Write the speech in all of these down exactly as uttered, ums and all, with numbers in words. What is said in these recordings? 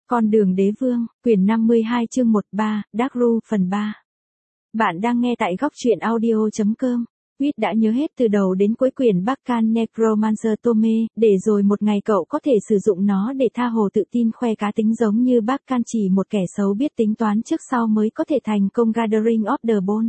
Con đường đế vương, quyển năm mươi hai chương một ba, Dark Ru phần ba. Bạn đang nghe tại góc truyện audio chấm com. Huyết đã nhớ hết từ đầu đến cuối quyển Barkan Necromancer Tome, để rồi một ngày cậu có thể sử dụng nó để tha hồ tự tin khoe cá tính giống như Barkan, chỉ một kẻ xấu biết tính toán trước sau mới có thể thành công. Gathering of the Bone.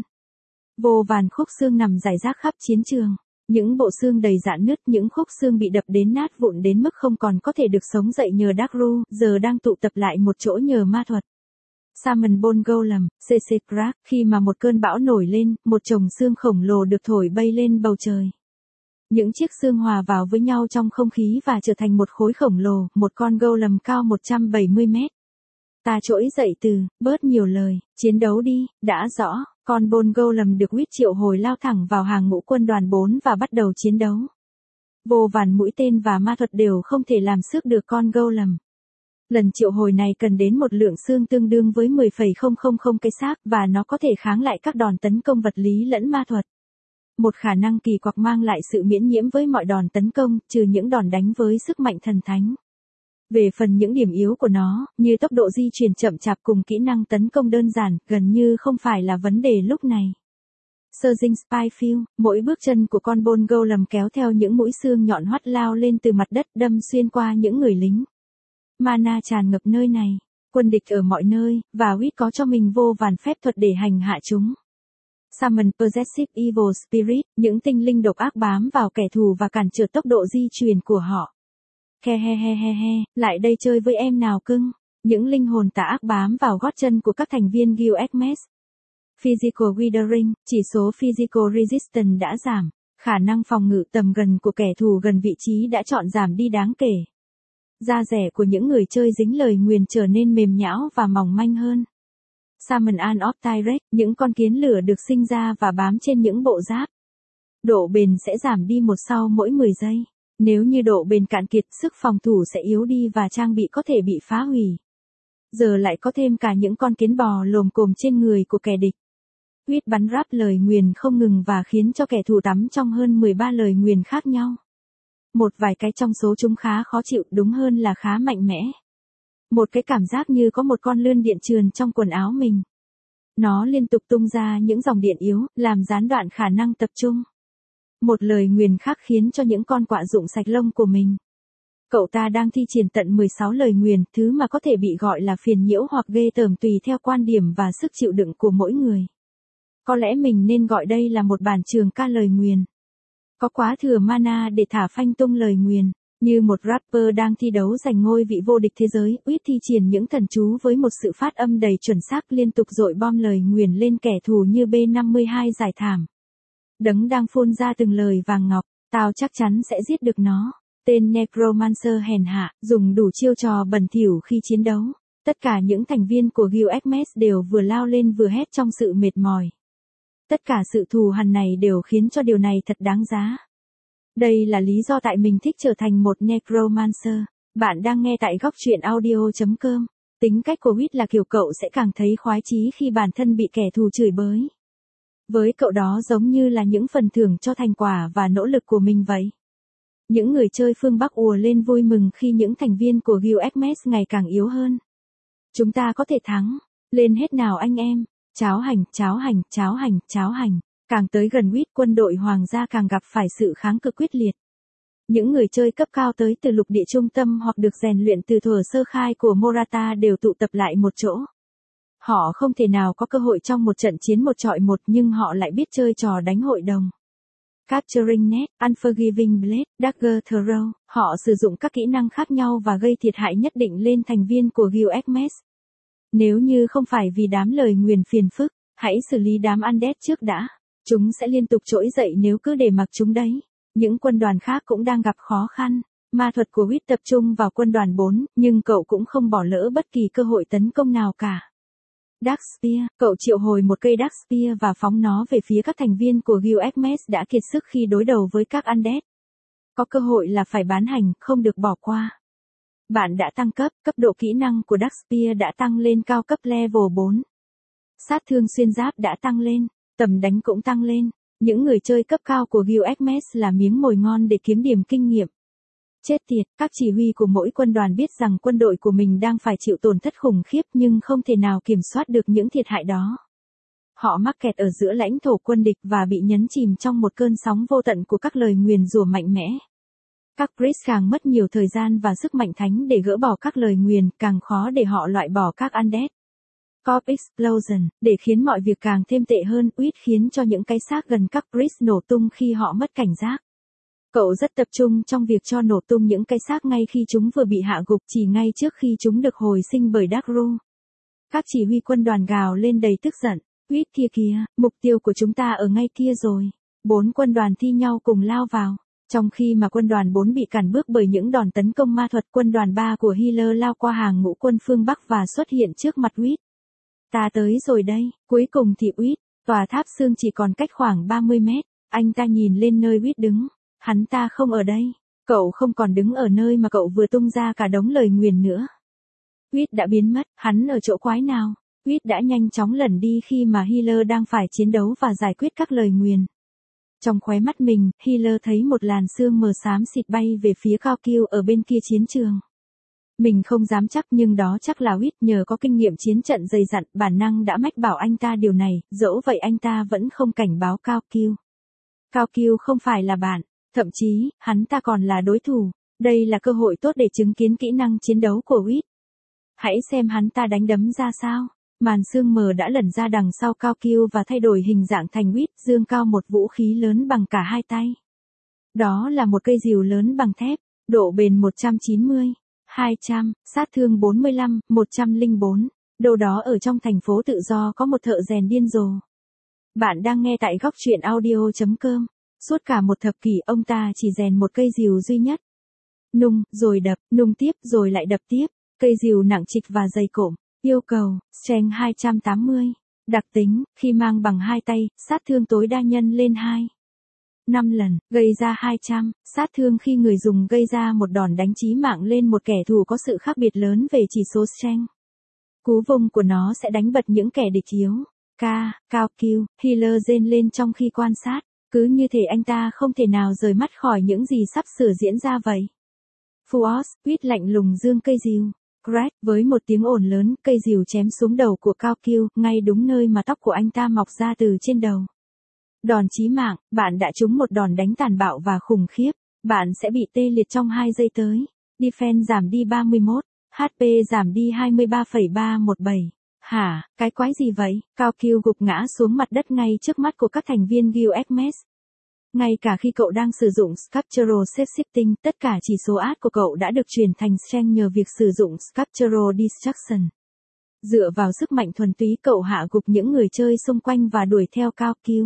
Vô vàn khúc xương nằm rải rác khắp chiến trường. Những bộ xương đầy rạn nứt, những khúc xương bị đập đến nát vụn đến mức không còn có thể được sống dậy nhờ Dark Ru, giờ đang tụ tập lại một chỗ nhờ ma thuật. Summon Bone Golem, xê xê Crack, khi mà một cơn bão nổi lên, một chồng xương khổng lồ được thổi bay lên bầu trời. Những chiếc xương hòa vào với nhau trong không khí và trở thành một khối khổng lồ, một con golem cao một trăm bảy mươi mét. Ta trỗi dậy từ, bớt nhiều lời, chiến đấu đi, đã rõ. Con Bone Golem được Huyết triệu hồi lao thẳng vào hàng ngũ quân đoàn bốn và bắt đầu chiến đấu. Vô vàn mũi tên và ma thuật đều không thể làm xước được con Golem. Lần triệu hồi này cần đến một lượng xương tương đương với mười phẩy không không không cái xác, và nó có thể kháng lại các đòn tấn công vật lý lẫn ma thuật. Một khả năng kỳ quặc mang lại sự miễn nhiễm với mọi đòn tấn công, trừ những đòn đánh với sức mạnh thần thánh. Về phần những điểm yếu của nó, như tốc độ di chuyển chậm chạp cùng kỹ năng tấn công đơn giản, gần như không phải là vấn đề lúc này. Surging Spyfield, mỗi bước chân của con Bone Golem kéo theo những mũi xương nhọn hoắt lao lên từ mặt đất, đâm xuyên qua những người lính. Mana tràn ngập nơi này, quân địch ở mọi nơi, và Huyết có cho mình vô vàn phép thuật để hành hạ chúng. Summon Possessive Evil Spirit, những tinh linh độc ác bám vào kẻ thù và cản trở tốc độ di chuyển của họ. He he he he he, lại đây chơi với em nào cưng. Những linh hồn tà ác bám vào gót chân của các thành viên Guild Hermes. Physical Withering, chỉ số Physical Resistance đã giảm. Khả năng phòng ngự tầm gần của kẻ thù gần vị trí đã chọn giảm đi đáng kể. Da rẻ của những người chơi dính lời nguyền trở nên mềm nhão và mỏng manh hơn. Summon An of Tyrek, những con kiến lửa được sinh ra và bám trên những bộ giáp. Độ bền sẽ giảm đi một sau mỗi mười giây. Nếu như độ bền cạn kiệt, sức phòng thủ sẽ yếu đi và trang bị có thể bị phá hủy. Giờ lại có thêm cả những con kiến bò lồm cồm trên người của kẻ địch. Huyết bắn ráp lời nguyền không ngừng và khiến cho kẻ thù tắm trong hơn mười ba lời nguyền khác nhau. Một vài cái trong số chúng khá khó chịu, đúng hơn là khá mạnh mẽ. Một cái cảm giác như có một con lươn điện trườn trong quần áo mình. Nó liên tục tung ra những dòng điện yếu, làm gián đoạn khả năng tập trung. Một lời nguyền khác khiến cho những con quạ rụng sạch lông của mình. Cậu ta đang thi triển tận mười sáu lời nguyền, thứ mà có thể bị gọi là phiền nhiễu hoặc ghê tởm tùy theo quan điểm và sức chịu đựng của mỗi người. Có lẽ mình nên gọi đây là một bản trường ca lời nguyền. Có quá thừa mana để thả phanh tung lời nguyền. Như một rapper đang thi đấu giành ngôi vị vô địch thế giới, Huyết thi triển những thần chú với một sự phát âm đầy chuẩn xác, liên tục dội bom lời nguyền lên kẻ thù như B năm mươi hai giải thảm. Đấng đang phun ra từng lời vàng ngọc, tao chắc chắn sẽ giết được nó. Tên Necromancer hèn hạ, dùng đủ chiêu trò bẩn thỉu khi chiến đấu. Tất cả những thành viên của Guild Hermes đều vừa lao lên vừa hét trong sự mệt mỏi. Tất cả sự thù hằn này đều khiến cho điều này thật đáng giá. Đây là lý do tại mình thích trở thành một Necromancer. Bạn đang nghe tại góc truyện audio chấm com. Tính cách của Huyết là kiểu cậu sẽ càng thấy khoái chí khi bản thân bị kẻ thù chửi bới. Với cậu đó giống như là những phần thưởng cho thành quả và nỗ lực của mình vậy. Những người chơi phương Bắc ùa lên vui mừng khi những thành viên của Guild Hermes ngày càng yếu hơn. Chúng ta có thể thắng. Lên hết nào anh em. Cháo hành, cháo hành, cháo hành, cháo hành. Càng tới gần Huyết, quân đội hoàng gia càng gặp phải sự kháng cự quyết liệt. Những người chơi cấp cao tới từ lục địa trung tâm hoặc được rèn luyện từ thuở sơ khai của Morata đều tụ tập lại một chỗ. Họ không thể nào có cơ hội trong một trận chiến một chọi một, nhưng họ lại biết chơi trò đánh hội đồng. Capturing Net, Unforgiving Blade, Dagger Throw, họ sử dụng các kỹ năng khác nhau và gây thiệt hại nhất định lên thành viên của Guild Hermes. Nếu như không phải vì đám lời nguyền phiền phức, hãy xử lý đám undead trước đã. Chúng sẽ liên tục trỗi dậy nếu cứ để mặc chúng đấy. Những quân đoàn khác cũng đang gặp khó khăn. Ma thuật của Huyết tập trung vào quân đoàn bốn, nhưng cậu cũng không bỏ lỡ bất kỳ cơ hội tấn công nào cả. Dark Spear, cậu triệu hồi một cây Dark Spear và phóng nó về phía các thành viên của Guild Hermes đã kiệt sức khi đối đầu với các undead. Có cơ hội là phải bán hành, không được bỏ qua. Bạn đã tăng cấp, cấp độ kỹ năng của Dark Spear đã tăng lên cao cấp level bốn. Sát thương xuyên giáp đã tăng lên, tầm đánh cũng tăng lên. Những người chơi cấp cao của Guild Hermes là miếng mồi ngon để kiếm điểm kinh nghiệm. Chết tiệt, các chỉ huy của mỗi quân đoàn biết rằng quân đội của mình đang phải chịu tổn thất khủng khiếp nhưng không thể nào kiểm soát được những thiệt hại đó. Họ mắc kẹt ở giữa lãnh thổ quân địch và bị nhấn chìm trong một cơn sóng vô tận của các lời nguyền rủa mạnh mẽ. Các Priest càng mất nhiều thời gian và sức mạnh thánh để gỡ bỏ các lời nguyền, càng khó để họ loại bỏ các undead. Corp Explosion, để khiến mọi việc càng thêm tệ hơn, Uyết khiến cho những cái xác gần các Priest nổ tung khi họ mất cảnh giác. Cậu rất tập trung trong việc cho nổ tung những cái xác ngay khi chúng vừa bị hạ gục, chỉ ngay trước khi chúng được hồi sinh bởi Darkru. Các chỉ huy quân đoàn gào lên đầy tức giận. Uyết kia kìa, mục tiêu của chúng ta ở ngay kia rồi. Bốn quân đoàn thi nhau cùng lao vào. Trong khi mà quân đoàn bốn bị cản bước bởi những đòn tấn công ma thuật, quân đoàn ba của Healer lao qua hàng ngũ quân phương Bắc và xuất hiện trước mặt Uyết. Ta tới rồi đây, cuối cùng thì Uyết, tòa tháp xương chỉ còn cách khoảng ba mươi mét. Anh ta nhìn lên nơi Uyết đứng. Hắn ta không ở đây. Cậu không còn đứng ở nơi mà cậu vừa tung ra cả đống lời nguyền nữa. Uyết đã biến mất, hắn ở chỗ quái nào? Uyết đã nhanh chóng lẩn đi khi mà Healer đang phải chiến đấu và giải quyết các lời nguyền. Trong khóe mắt mình, Healer thấy một làn sương mờ xám xịt bay về phía Cao Kiêu ở bên kia chiến trường. Mình không dám chắc nhưng đó chắc là Uyết nhờ có kinh nghiệm chiến trận dày dặn, bản năng đã mách bảo anh ta điều này, dẫu vậy anh ta vẫn không cảnh báo Cao Kiêu. Cao Kiêu không phải là bạn, thậm chí, hắn ta còn là đối thủ. Đây là cơ hội tốt để chứng kiến kỹ năng chiến đấu của Uyết. Hãy xem hắn ta đánh đấm ra sao. Màn sương mờ đã lẩn ra đằng sau Cao Kiêu và thay đổi hình dạng thành Uyết, dương cao một vũ khí lớn bằng cả hai tay. Đó là một cây rìu lớn bằng thép, độ bền một trăm chín mươi, hai trăm, sát thương bốn mươi lăm, một trăm lẻ bốn. Đâu đó ở trong thành phố tự do có một thợ rèn điên rồ. Bạn đang nghe tại góc truyện audio chấm com. Suốt cả một thập kỷ ông ta chỉ rèn một cây rìu duy nhất. Nung, rồi đập, nung tiếp rồi lại đập tiếp. Cây rìu nặng trịch và dày cộm. Yêu cầu, strength hai trăm tám mươi. Đặc tính, khi mang bằng hai tay, sát thương tối đa nhân lên hai. năm lần, gây ra hai trăm, sát thương khi người dùng gây ra một đòn đánh chí mạng lên một kẻ thù có sự khác biệt lớn về chỉ số strength. Cú vung của nó sẽ đánh bật những kẻ địch yếu. K, Cao Kiêu, Healer rên lên trong khi quan sát. Cứ như thể anh ta không thể nào rời mắt khỏi những gì sắp sửa diễn ra vậy. Fuos, Uyết lạnh lùng dương cây rìu. Crack, với một tiếng ồn lớn, cây rìu chém xuống đầu của Cao Kiêu, ngay đúng nơi mà tóc của anh ta mọc ra từ trên đầu. Đòn chí mạng, bạn đã trúng một đòn đánh tàn bạo và khủng khiếp. Bạn sẽ bị tê liệt trong hai giây tới. Defense giảm đi ba mươi mốt, hát pê giảm đi hai mươi ba phẩy ba một bảy. Hả, cái quái gì vậy? Cao Kiêu gục ngã xuống mặt đất ngay trước mắt của các thành viên Guild Hermes. Ngay cả khi cậu đang sử dụng Sculptural Shape-shifting, tất cả chỉ số át của cậu đã được chuyển thành strength nhờ việc sử dụng Sculptural Destruction. Dựa vào sức mạnh thuần túy cậu hạ gục những người chơi xung quanh và đuổi theo Cao Kiêu.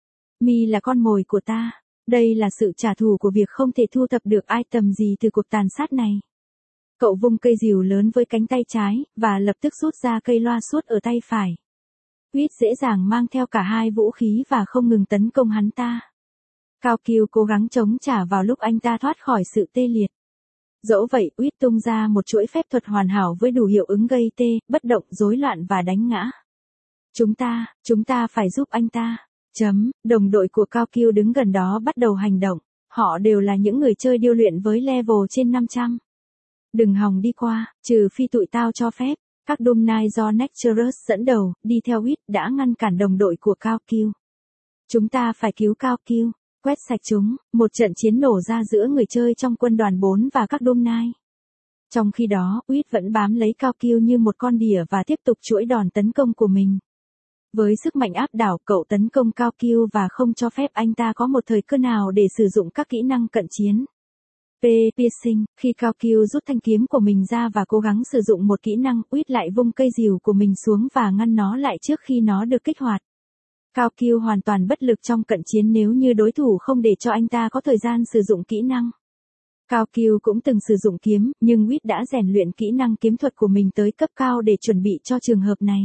Mi là con mồi của ta. Đây là sự trả thù của việc không thể thu thập được item gì từ cuộc tàn sát này. Cậu vung cây rìu lớn với cánh tay trái, và lập tức rút ra cây loa suốt ở tay phải. Uyết dễ dàng mang theo cả hai vũ khí và không ngừng tấn công hắn ta. Cao Kiêu cố gắng chống trả vào lúc anh ta thoát khỏi sự tê liệt. Dẫu vậy, Uyết tung ra một chuỗi phép thuật hoàn hảo với đủ hiệu ứng gây tê, bất động, rối loạn và đánh ngã. Chúng ta, chúng ta phải giúp anh ta. Chấm, đồng đội của Cao Kiêu đứng gần đó bắt đầu hành động. Họ đều là những người chơi điêu luyện với level trên năm trăm. Đừng hòng đi qua, trừ phi tụi tao cho phép. Các Doom Knight do Nexturus dẫn đầu, đi theo Uyết đã ngăn cản đồng đội của Cao Kiêu. Chúng ta phải cứu Cao Kiêu. Quét sạch chúng, một trận chiến nổ ra giữa người chơi trong quân đoàn bốn và các Doom Knight. Trong khi đó, Uyết vẫn bám lấy Cao Kiêu như một con đỉa và tiếp tục chuỗi đòn tấn công của mình. Với sức mạnh áp đảo, cậu tấn công Cao Kiêu và không cho phép anh ta có một thời cơ nào để sử dụng các kỹ năng cận chiến. P. Piercing, khi Cao Kiêu rút thanh kiếm của mình ra và cố gắng sử dụng một kỹ năng, Uyết lại vung cây rìu của mình xuống và ngăn nó lại trước khi nó được kích hoạt. Cao Kiêu hoàn toàn bất lực trong cận chiến nếu như đối thủ không để cho anh ta có thời gian sử dụng kỹ năng. Cao Kiêu cũng từng sử dụng kiếm, nhưng Uyết đã rèn luyện kỹ năng kiếm thuật của mình tới cấp cao để chuẩn bị cho trường hợp này.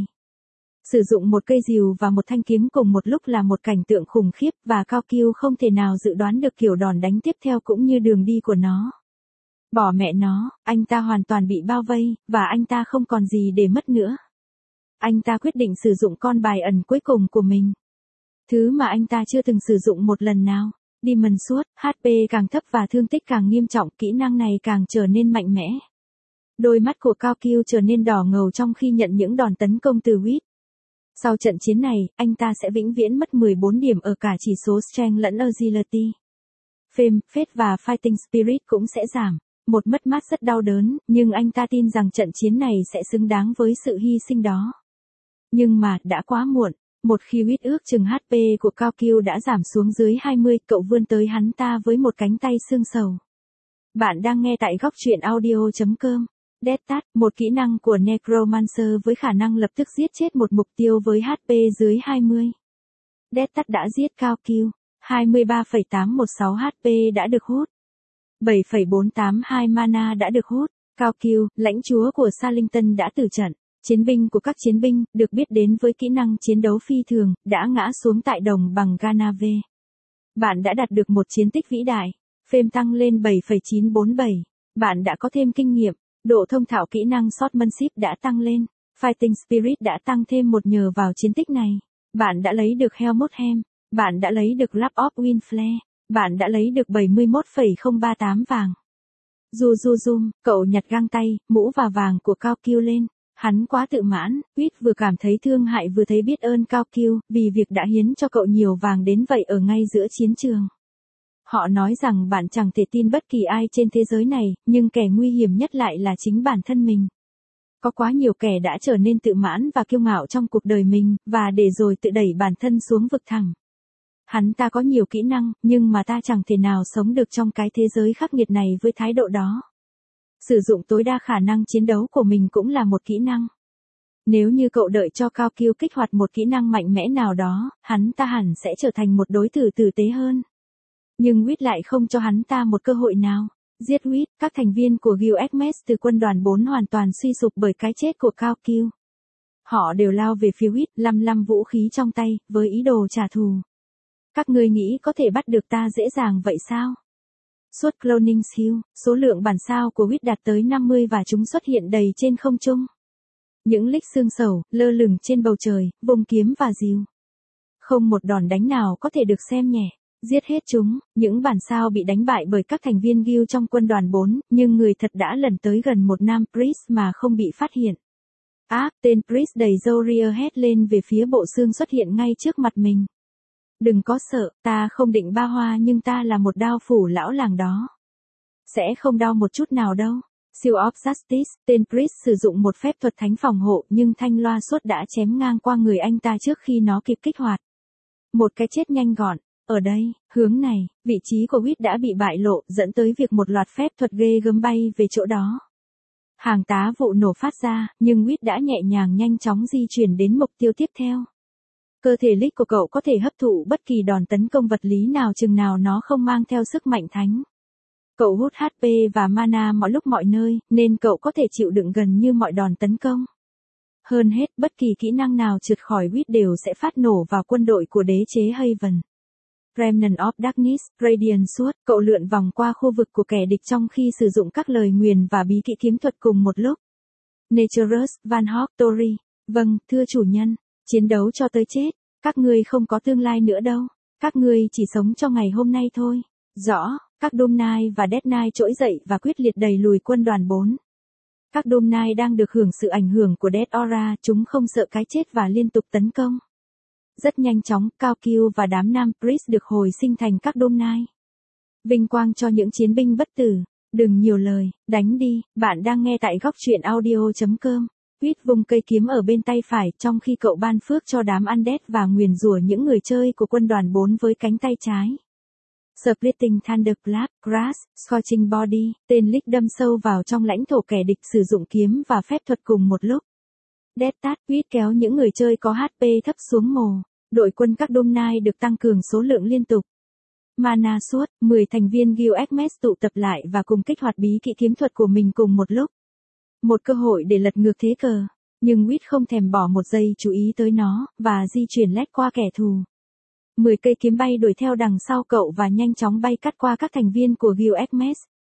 Sử dụng một cây rìu và một thanh kiếm cùng một lúc là một cảnh tượng khủng khiếp và Cao Kiêu không thể nào dự đoán được kiểu đòn đánh tiếp theo cũng như đường đi của nó. Bỏ mẹ nó, anh ta hoàn toàn bị bao vây, và anh ta không còn gì để mất nữa. Anh ta quyết định sử dụng con bài ẩn cuối cùng của mình. Thứ mà anh ta chưa từng sử dụng một lần nào. Demon Sword, hát pê càng thấp và thương tích càng nghiêm trọng, kỹ năng này càng trở nên mạnh mẽ. Đôi mắt của Cao Kiêu trở nên đỏ ngầu trong khi nhận những đòn tấn công từ Whit. Sau trận chiến này, anh ta sẽ vĩnh viễn mất mười bốn điểm ở cả chỉ số Strength lẫn Agility. Fame, Faith và Fighting Spirit cũng sẽ giảm. Một mất mát rất đau đớn, nhưng anh ta tin rằng trận chiến này sẽ xứng đáng với sự hy sinh đó. Nhưng mà, đã quá muộn. Một khi Whit ước chừng hát pê của Cao Kiêu đã giảm xuống dưới hai mươi, cậu vươn tới hắn ta với một cánh tay xương sầu. Bạn đang nghe tại góc truyện audio chấm com. Death Touch, một kỹ năng của Necromancer với khả năng lập tức giết chết một mục tiêu với hát pê dưới hai mươi. Death Touch đã giết Cao Kiêu. hai mươi ba phẩy tám một sáu hát pê đã được hút. bảy phẩy bốn tám hai mana đã được hút. Cao Kiêu, lãnh chúa của Salington đã tử trận. Chiến binh của các chiến binh, được biết đến với kỹ năng chiến đấu phi thường, đã ngã xuống tại đồng bằng Ganave. Bạn đã đạt được một chiến tích vĩ đại. Fame tăng lên bảy phẩy chín bốn bảy. Bạn đã có thêm kinh nghiệm. Độ thông thạo kỹ năng Swordsmanship đã tăng lên. Fighting Spirit đã tăng thêm một nhờ vào chiến tích này. Bạn đã lấy được Helmut Hem. Bạn đã lấy được Wrap of Windflare. Bạn đã lấy được bảy mươi mốt phẩy không ba tám vàng. Dù dù dùm, cậu nhặt găng tay, mũ và vàng của Cao Kiêu lên. Hắn quá tự mãn, Whit vừa cảm thấy thương hại vừa thấy biết ơn Cao Kiêu, vì việc đã hiến cho cậu nhiều vàng đến vậy ở ngay giữa chiến trường. Họ nói rằng bạn chẳng thể tin bất kỳ ai trên thế giới này, nhưng kẻ nguy hiểm nhất lại là chính bản thân mình. Có quá nhiều kẻ đã trở nên tự mãn và kiêu ngạo trong cuộc đời mình, và để rồi tự đẩy bản thân xuống vực thẳm. Hắn ta có nhiều kỹ năng, nhưng mà ta chẳng thể nào sống được trong cái thế giới khắc nghiệt này với thái độ đó. Sử dụng tối đa khả năng chiến đấu của mình cũng là một kỹ năng. Nếu như cậu đợi cho Cao Kiêu kích hoạt một kỹ năng mạnh mẽ nào đó, hắn ta hẳn sẽ trở thành một đối thủ tử tế hơn. Nhưng Whit lại không cho hắn ta một cơ hội nào. Giết Whit, các thành viên của Guild Hermes từ quân đoàn bốn hoàn toàn suy sụp bởi cái chết của Cao Kiêu. Họ đều lao về phía Whit, lăm lăm vũ khí trong tay, với ý đồ trả thù. Các ngươi nghĩ có thể bắt được ta dễ dàng vậy sao? Suốt Cloning Hill, số lượng bản sao của Whit đạt tới năm mươi và chúng xuất hiện đầy trên không trung. Những lích xương sầu, lơ lửng trên bầu trời, vùng kiếm và rìu. Không một đòn đánh nào có thể được xem nhẹ. Giết hết chúng, những bản sao bị đánh bại bởi các thành viên Guild trong quân đoàn bốn, nhưng người thật đã lần tới gần một nam Priest mà không bị phát hiện. Ác, tên Priest đầy râu ria hét lên về phía bộ xương xuất hiện ngay trước mặt mình. Đừng có sợ, ta không định ba hoa nhưng ta là một đao phủ lão làng đó. Sẽ không đau một chút nào đâu. Seal of Justice, tên Priest sử dụng một phép thuật thánh phòng hộ nhưng thanh loa suốt đã chém ngang qua người anh ta trước khi nó kịp kích hoạt. Một cái chết nhanh gọn. Ở đây, hướng này, vị trí của Whit đã bị bại lộ, dẫn tới việc một loạt phép thuật ghê gớm bay về chỗ đó. Hàng tá vụ nổ phát ra, nhưng Whit đã nhẹ nhàng nhanh chóng di chuyển đến mục tiêu tiếp theo. Cơ thể Lich của cậu có thể hấp thụ bất kỳ đòn tấn công vật lý nào chừng nào nó không mang theo sức mạnh thánh. Cậu hút hát pê và mana mọi lúc mọi nơi, nên cậu có thể chịu đựng gần như mọi đòn tấn công. Hơn hết, bất kỳ kỹ năng nào trượt khỏi Whit đều sẽ phát nổ vào quân đội của đế chế Haven. Remnant of Darkness, Radiant Sword, cậu lượn vòng qua khu vực của kẻ địch trong khi sử dụng các lời nguyền và bí kỹ kiếm thuật cùng một lúc. Naturus, Van Hawk, Tori. Vâng, thưa chủ nhân, chiến đấu cho tới chết, các ngươi không có tương lai nữa đâu, các ngươi chỉ sống cho ngày hôm nay thôi. Rõ, các Doom Knight và Death Knight trỗi dậy và quyết liệt đẩy lùi quân đoàn bốn. Các Doom Knight đang được hưởng sự ảnh hưởng của Death Aura, chúng không sợ cái chết và liên tục tấn công. Rất nhanh chóng, Cao Kiêu và đám nam Priest được hồi sinh thành các Doom Knight. Vinh quang cho những chiến binh bất tử. Đừng nhiều lời, đánh đi. Bạn đang nghe tại góc truyện audio chấm com. Whit vùng cây kiếm ở bên tay phải trong khi cậu ban phước cho đám undead và nguyền rủa những người chơi của quân đoàn bốn với cánh tay trái. Splitting Thunderclap, Grass, Scorching Body, tên Lich đâm sâu vào trong lãnh thổ kẻ địch sử dụng kiếm và phép thuật cùng một lúc. Death Touch, Whit kéo những người chơi có hát pê thấp xuống mồ. Đội quân các Doom Knight được tăng cường số lượng liên tục. Mana Sword, mười thành viên Guild Hermes tụ tập lại và cùng kích hoạt bí kỹ kiếm thuật của mình cùng một lúc. Một cơ hội để lật ngược thế cờ. Nhưng Whit không thèm bỏ một giây chú ý tới nó, và di chuyển lách qua kẻ thù. mười cây kiếm bay đuổi theo đằng sau cậu và nhanh chóng bay cắt qua các thành viên của Guild Hermes.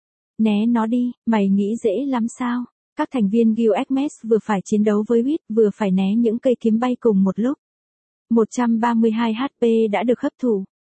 Né nó đi, mày nghĩ dễ lắm sao? Các thành viên Guild Hermes vừa phải chiến đấu với Whit, vừa phải né những cây kiếm bay cùng một lúc. một trăm ba mươi hai hát pê đã được hấp thụ.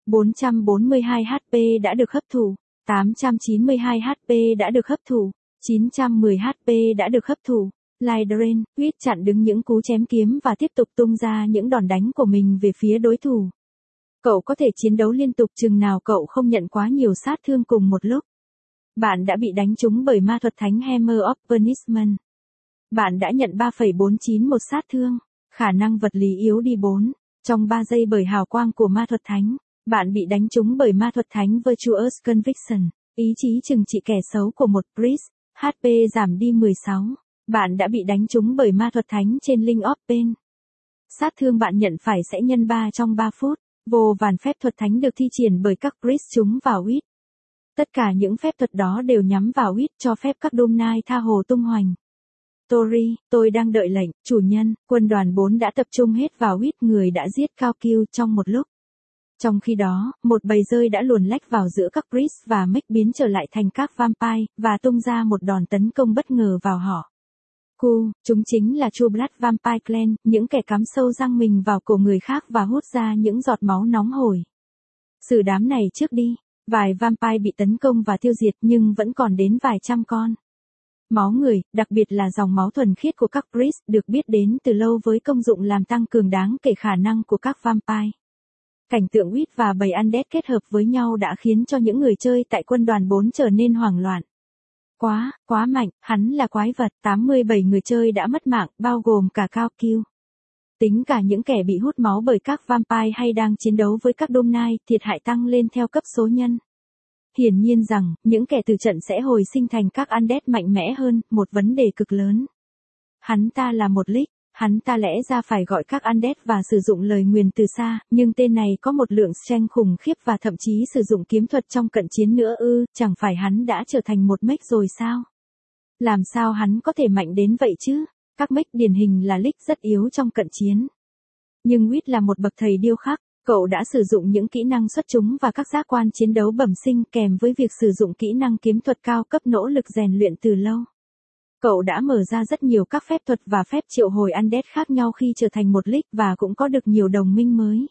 bốn trăm bốn mươi hai hát pê đã được hấp thụ. tám trăm chín mươi hai hát pê đã được hấp thụ. chín trăm mười hát pê đã được hấp thụ. Light Drain, Huyết chặn đứng những cú chém kiếm và tiếp tục tung ra những đòn đánh của mình về phía đối thủ. Cậu có thể chiến đấu liên tục chừng nào cậu không nhận quá nhiều sát thương cùng một lúc. Bạn đã bị đánh trúng bởi ma thuật thánh Hammer of Punishment. Bạn đã nhận ba phẩy bốn chín một sát thương. Khả năng vật lý yếu đi bốn. Trong ba giây bởi hào quang của ma thuật thánh. Bạn bị đánh trúng bởi ma thuật thánh Virtuous Conviction. Ý chí trừng trị kẻ xấu của một priest. hát pê giảm đi mười sáu. Bạn đã bị đánh trúng bởi ma thuật thánh trên Link of Pain. Sát thương bạn nhận phải sẽ nhân ba trong ba phút. Vô vàn phép thuật thánh được thi triển bởi các priest chúng vào Huyết. Tất cả những phép thuật đó đều nhắm vào Huyết cho phép các Doom Knight tha hồ tung hoành. Tori, tôi đang đợi lệnh, chủ nhân, quân đoàn bốn đã tập trung hết vào Huyết người đã giết Cao Kill trong một lúc. Trong khi đó, một bầy rơi đã luồn lách vào giữa các priest và mech biến trở lại thành các vampire, và tung ra một đòn tấn công bất ngờ vào họ. Cu, chúng chính là True Blood Vampire Clan, những kẻ cắm sâu răng mình vào cổ người khác và hút ra những giọt máu nóng hổi. Xử đám này trước đi, vài vampire bị tấn công và tiêu diệt nhưng vẫn còn đến vài trăm con. Máu người, đặc biệt là dòng máu thuần khiết của các priest được biết đến từ lâu với công dụng làm tăng cường đáng kể khả năng của các vampire. Cảnh tượng Huyết và bầy undead kết hợp với nhau đã khiến cho những người chơi tại quân đoàn bốn trở nên hoảng loạn. Quá, quá mạnh, hắn là quái vật, tám mươi bảy người chơi đã mất mạng, bao gồm cả Cao Kill. Tính cả những kẻ bị hút máu bởi các vampire hay đang chiến đấu với các Doom Knight, thiệt hại tăng lên theo cấp số nhân. Hiển nhiên rằng, những kẻ từ trận sẽ hồi sinh thành các undead mạnh mẽ hơn, một vấn đề cực lớn. Hắn ta là một Lich, hắn ta lẽ ra phải gọi các undead và sử dụng lời nguyền từ xa, nhưng tên này có một lượng strength khủng khiếp và thậm chí sử dụng kiếm thuật trong cận chiến nữa ư, chẳng phải hắn đã trở thành một mech rồi sao? Làm sao hắn có thể mạnh đến vậy chứ? Các mech điển hình là Lich rất yếu trong cận chiến. Nhưng Huyết là một bậc thầy điêu khắc, cậu đã sử dụng những kỹ năng xuất chúng và các giác quan chiến đấu bẩm sinh kèm với việc sử dụng kỹ năng kiếm thuật cao cấp nỗ lực rèn luyện từ lâu. Cậu đã mở ra rất nhiều các phép thuật và phép triệu hồi undead khác nhau khi trở thành một Lich và cũng có được nhiều đồng minh mới.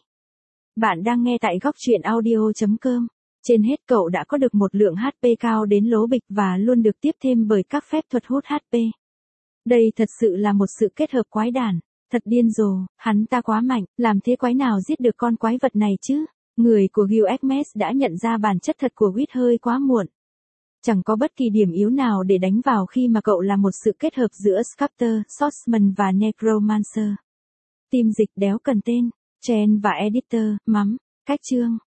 Bạn đang nghe tại góc truyện audio chấm com. Trên hết cậu đã có được một lượng hát pê cao đến lố bịch và luôn được tiếp thêm bởi các phép thuật hút hát pê. Đây thật sự là một sự kết hợp quái đản. Thật điên rồ, hắn ta quá mạnh, làm thế quái nào giết được con quái vật này chứ? Người của Gilgamesh đã nhận ra bản chất thật của Huyết hơi quá muộn. Chẳng có bất kỳ điểm yếu nào để đánh vào khi mà cậu là một sự kết hợp giữa Sculptor, Swordsman và Necromancer. Team dịch đéo cần tên, Chen và Editor, mắm, cách chương.